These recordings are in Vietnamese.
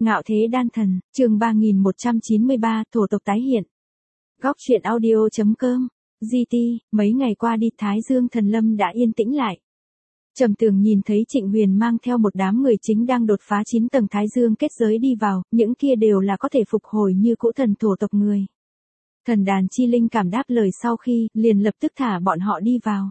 Ngạo thế đan thần, chương 3193, thổ tộc tái hiện. Góc truyện audio.com, GT, mấy ngày qua đi Thái Dương Thần Lâm đã yên tĩnh lại. Trầm Tường nhìn thấy Trịnh Huyền mang theo một đám người chính đang đột phá 9 tầng Thái Dương kết giới đi vào, những kia đều là có thể phục hồi như cũ thần thổ tộc người. Thần đàn chi linh cảm đáp lời sau khi, liền lập tức thả bọn họ đi vào.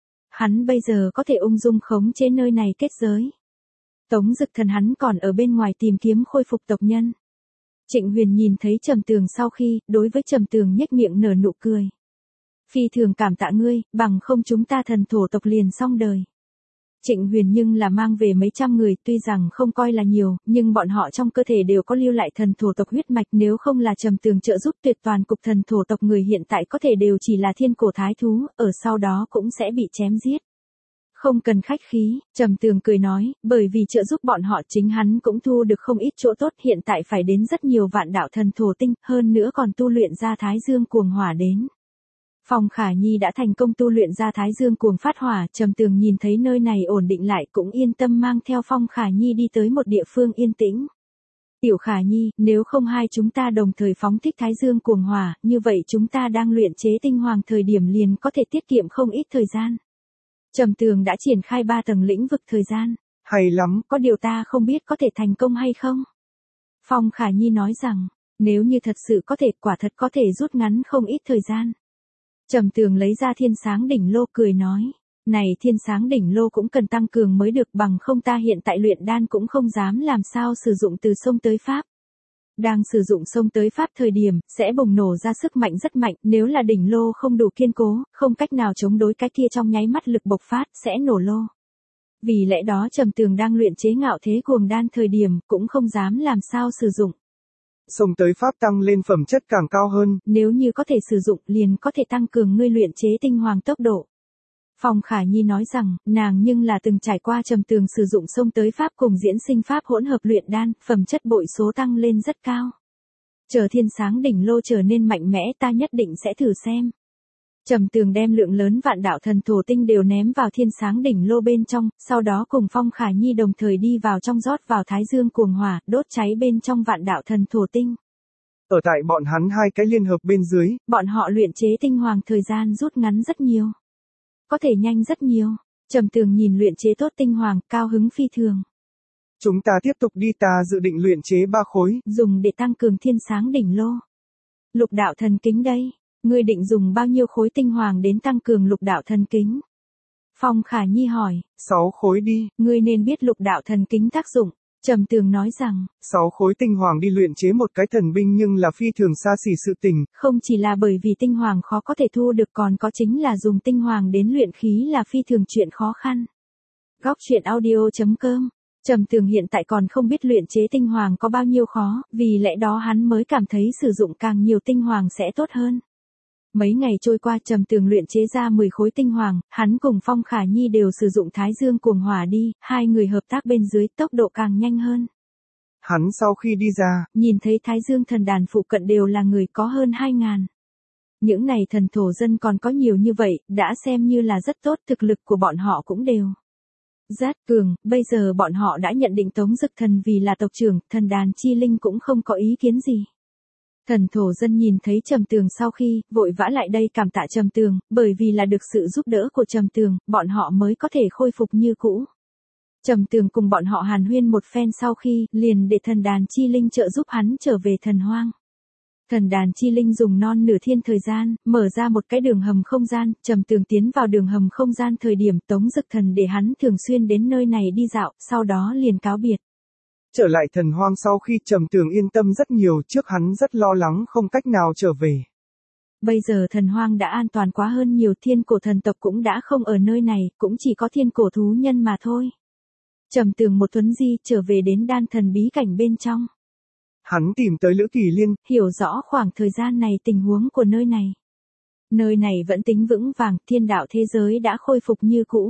Hắn bây giờ có thể ung dung khống chế nơi này kết giới. Tống Dực Thần hắn còn ở bên ngoài tìm kiếm khôi phục tộc nhân. Trịnh Huyền nhìn thấy Trầm Tường sau khi, đối với Trầm Tường nhếch miệng nở nụ cười. Phi thường cảm tạ ngươi, bằng không chúng ta thần thổ tộc liền xong đời. Trịnh Huyền nhưng là mang về mấy trăm người, tuy rằng không coi là nhiều, nhưng bọn họ trong cơ thể đều có lưu lại thần thổ tộc huyết mạch, nếu không là Trầm Tường trợ giúp tuyệt toàn cục thần thổ tộc người hiện tại có thể đều chỉ là thiên cổ thái thú, ở sau đó cũng sẽ bị chém giết. Không cần khách khí, Trầm Tường cười nói, bởi vì trợ giúp bọn họ chính hắn cũng thu được không ít chỗ tốt, hiện tại phải đến rất nhiều vạn đạo thần thổ tinh, hơn nữa còn tu luyện ra Thái Dương cuồng hỏa đến. Phong Khả Nhi đã thành công tu luyện ra Thái Dương cuồng phát hỏa, Trầm Tường nhìn thấy nơi này ổn định lại cũng yên tâm mang theo Phong Khả Nhi đi tới một địa phương yên tĩnh. Tiểu Khả Nhi, nếu không hai chúng ta đồng thời phóng thích Thái Dương cuồng hỏa, như vậy chúng ta đang luyện chế tinh hoàng thời điểm liền có thể tiết kiệm không ít thời gian. Trầm Tường đã triển khai 3 tầng lĩnh vực thời gian. Hay lắm, có điều ta không biết có thể thành công hay không. Phong Khả Nhi nói rằng, nếu như thật sự có thể, quả thật có thể rút ngắn không ít thời gian. Trầm Tường lấy ra Thiên Sáng Đỉnh Lô cười nói, này Thiên Sáng Đỉnh Lô cũng cần tăng cường mới được, bằng không ta hiện tại luyện đan cũng không dám làm sao sử dụng từ sông tới pháp. Đang sử dụng sông tới pháp thời điểm, sẽ bùng nổ ra sức mạnh rất mạnh, nếu là đỉnh lô không đủ kiên cố, không cách nào chống đối cái kia trong nháy mắt lực bộc phát, sẽ nổ lô. Vì lẽ đó Trầm Tường đang luyện chế ngạo thế cuồng đan thời điểm, cũng không dám làm sao sử dụng. Sông tới pháp tăng lên phẩm chất càng cao hơn. Nếu như có thể sử dụng, liền có thể tăng cường ngươi luyện chế tinh hoàng tốc độ. Phong Khả Nhi nói rằng, nàng nhưng là từng trải qua Trầm Tường sử dụng sông tới pháp cùng diễn sinh pháp hỗn hợp luyện đan, phẩm chất bội số tăng lên rất cao. Chờ Thiên Sáng Đỉnh Lô trở nên mạnh mẽ ta nhất định sẽ thử xem. Trầm Tường đem lượng lớn vạn đạo thần thổ tinh đều ném vào Thiên Sáng Đỉnh Lô bên trong, sau đó cùng Phong Khả Nhi đồng thời đi vào trong rót vào Thái Dương cuồng hỏa, đốt cháy bên trong vạn đạo thần thổ tinh. Ở tại bọn hắn hai cái liên hợp bên dưới, bọn họ luyện chế tinh hoàng thời gian rút ngắn rất nhiều. Có thể nhanh rất nhiều. Trầm Tường nhìn luyện chế tốt tinh hoàng, cao hứng phi thường. Chúng ta tiếp tục đi, ta dự định luyện chế 3 khối. Dùng để tăng cường Thiên Sáng Đỉnh Lô. Lục đạo thần kính đây. Ngươi định dùng bao nhiêu khối tinh hoàng đến tăng cường lục đạo thần kính? Phong Khả Nhi hỏi. 6 khối đi. Ngươi nên biết lục đạo thần kính tác dụng. Trầm Tường nói rằng, 6 khối tinh hoàng đi luyện chế một cái thần binh nhưng là phi thường xa xỉ sự tình. Không chỉ là bởi vì tinh hoàng khó có thể thu được, còn có chính là dùng tinh hoàng đến luyện khí là phi thường chuyện khó khăn. Góc truyện audio.com. Trầm Tường hiện tại còn không biết luyện chế tinh hoàng có bao nhiêu khó, vì lẽ đó hắn mới cảm thấy sử dụng càng nhiều tinh hoàng sẽ tốt hơn. Mấy ngày trôi qua Trầm Tường luyện chế ra 10 khối tinh hoàng, hắn cùng Phong Khả Nhi đều sử dụng Thái Dương cuồng hỏa đi, hai người hợp tác bên dưới tốc độ càng nhanh hơn. Hắn sau khi đi ra, nhìn thấy Thái Dương thần đàn phụ cận đều là người có hơn 2.000. Những này thần thổ dân còn có nhiều như vậy, đã xem như là rất tốt, thực lực của bọn họ cũng đều rất cường, bây giờ bọn họ đã nhận định Tống Dực Thần vì là tộc trưởng, thần đàn chi linh cũng không có ý kiến gì. Thần thổ dân nhìn thấy Trầm Tường sau khi, vội vã lại đây cảm tạ Trầm Tường, bởi vì là được sự giúp đỡ của Trầm Tường, bọn họ mới có thể khôi phục như cũ. Trầm Tường cùng bọn họ hàn huyên một phen sau khi, liền để thần đàn chi linh trợ giúp hắn trở về thần hoang. Thần đàn chi linh dùng non nửa thiên thời gian, mở ra một cái đường hầm không gian, Trầm Tường tiến vào đường hầm không gian thời điểm Tống Dực Thần để hắn thường xuyên đến nơi này đi dạo, sau đó liền cáo biệt. Trở lại thần hoang sau khi Trầm Tường yên tâm rất nhiều, trước hắn rất lo lắng không cách nào trở về. Bây giờ thần hoang đã an toàn quá hơn nhiều, thiên cổ thần tộc cũng đã không ở nơi này, cũng chỉ có thiên cổ thú nhân mà thôi. Trầm Tường một tuấn di trở về đến đan thần bí cảnh bên trong. Hắn tìm tới Lữ Kỳ Liên, hiểu rõ khoảng thời gian này tình huống của nơi này. Nơi này vẫn tính vững vàng, thiên đạo thế giới đã khôi phục như cũ.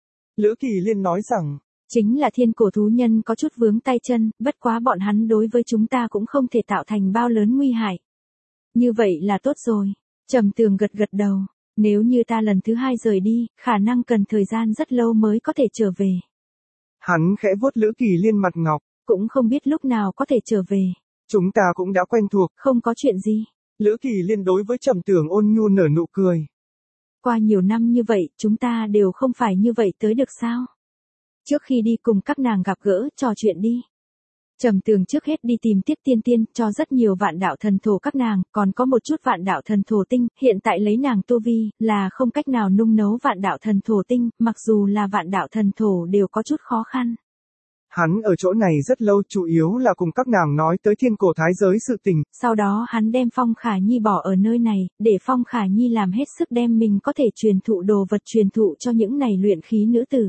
Lữ Kỳ Liên nói rằng, chính là thiên cổ thú nhân có chút vướng tay chân, bất quá bọn hắn đối với chúng ta cũng không thể tạo thành bao lớn nguy hại. Như vậy là tốt rồi. Trầm Tường gật gật đầu. Nếu như ta lần thứ 2 rời đi, khả năng cần thời gian rất lâu mới có thể trở về. Hắn khẽ vuốt Lữ Kỳ Liên mặt ngọc. Cũng không biết lúc nào có thể trở về. Chúng ta cũng đã quen thuộc. Không có chuyện gì. Lữ Kỳ Liên đối với Trầm Tường ôn nhu nở nụ cười. Qua nhiều năm như vậy, chúng ta đều không phải như vậy tới được sao? Trước khi đi cùng các nàng gặp gỡ, trò chuyện đi. Trầm Tường trước hết đi tìm Tiết Tiên Tiên, cho rất nhiều vạn đạo thần thổ các nàng, còn có một chút vạn đạo thần thổ tinh, hiện tại lấy nàng tu vi, là không cách nào nung nấu vạn đạo thần thổ tinh, mặc dù là vạn đạo thần thổ đều có chút khó khăn. Hắn ở chỗ này rất lâu, chủ yếu là cùng các nàng nói tới thiên cổ thái giới sự tình. Sau đó hắn đem Phong Khả Nhi bỏ ở nơi này, để Phong Khả Nhi làm hết sức đem mình có thể truyền thụ đồ vật truyền thụ cho những này luyện khí nữ tử.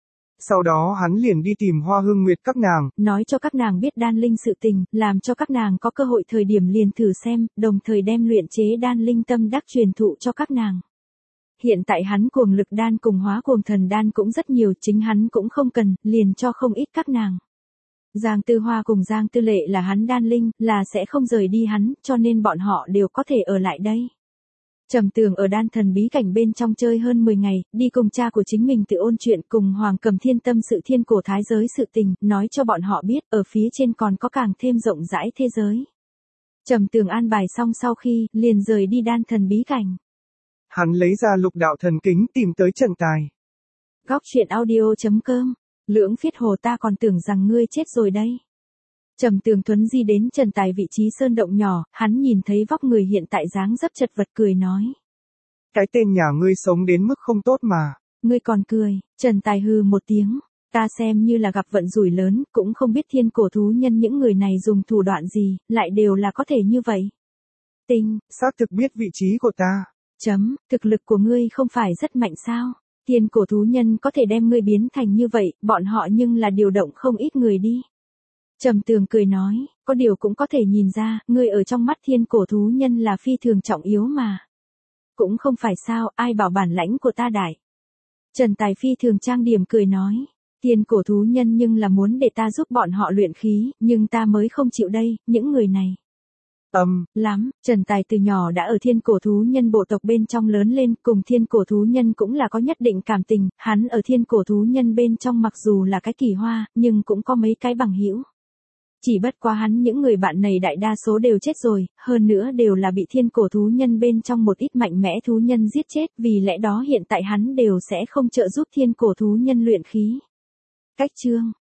Sau đó hắn liền đi tìm Hoa Hương Nguyệt các nàng, nói cho các nàng biết đan linh sự tình, làm cho các nàng có cơ hội thời điểm liền thử xem, đồng thời đem luyện chế đan linh tâm đắc truyền thụ cho các nàng. Hiện tại hắn cuồng lực đan cùng hóa cuồng thần đan cũng rất nhiều, chính hắn cũng không cần, liền cho không ít các nàng. Giang Tư Hoa cùng Giang Tư Lệ là hắn đan linh, là sẽ không rời đi hắn, cho nên bọn họ đều có thể ở lại đây. Trầm Tường ở đan thần bí cảnh bên trong chơi hơn 10 ngày, đi cùng cha của chính mình tự ôn chuyện cùng Hoàng Cầm Thiên tâm sự thiên cổ thái giới sự tình, nói cho bọn họ biết, ở phía trên còn có càng thêm rộng rãi thế giới. Trầm Tường an bài xong sau khi, liền rời đi đan thần bí cảnh. Hắn lấy ra lục đạo thần kính tìm tới Trần Tài. Góc truyện audio.com, Lưỡng Phiết Hồ ta còn tưởng rằng ngươi chết rồi đây. Trầm Tường Thuấn di đến Trần Tài vị trí sơn động nhỏ, hắn nhìn thấy vóc người hiện tại dáng dấp chật vật cười nói. Cái tên nhà ngươi sống đến mức không tốt mà. Ngươi còn cười, Trần Tài hừ một tiếng, ta xem như là gặp vận rủi lớn, cũng không biết thiên cổ thú nhân những người này dùng thủ đoạn gì, lại đều là có thể như vậy. Tinh, xác thực biết vị trí của ta. Thực lực của ngươi không phải rất mạnh sao? Thiên cổ thú nhân có thể đem ngươi biến thành như vậy, bọn họ nhưng là điều động không ít người đi. Trầm Tường cười nói, có điều cũng có thể nhìn ra, ngươi ở trong mắt thiên cổ thú nhân là phi thường trọng yếu mà. Cũng không phải sao, ai bảo bản lãnh của ta đại. Trần Tài phi thường trang điểm cười nói, thiên cổ thú nhân nhưng là muốn để ta giúp bọn họ luyện khí, nhưng ta mới không chịu đây, những người này. Lắm, Trần Tài từ nhỏ đã ở thiên cổ thú nhân bộ tộc bên trong lớn lên, cùng thiên cổ thú nhân cũng là có nhất định cảm tình, hắn ở thiên cổ thú nhân bên trong mặc dù là cái kỳ hoa, nhưng cũng có mấy cái bằng hữu. Chỉ bất quá hắn những người bạn này đại đa số đều chết rồi, hơn nữa đều là bị thiên cổ thú nhân bên trong một ít mạnh mẽ thú nhân giết chết, vì lẽ đó hiện tại hắn đều sẽ không trợ giúp thiên cổ thú nhân luyện khí. Cách chương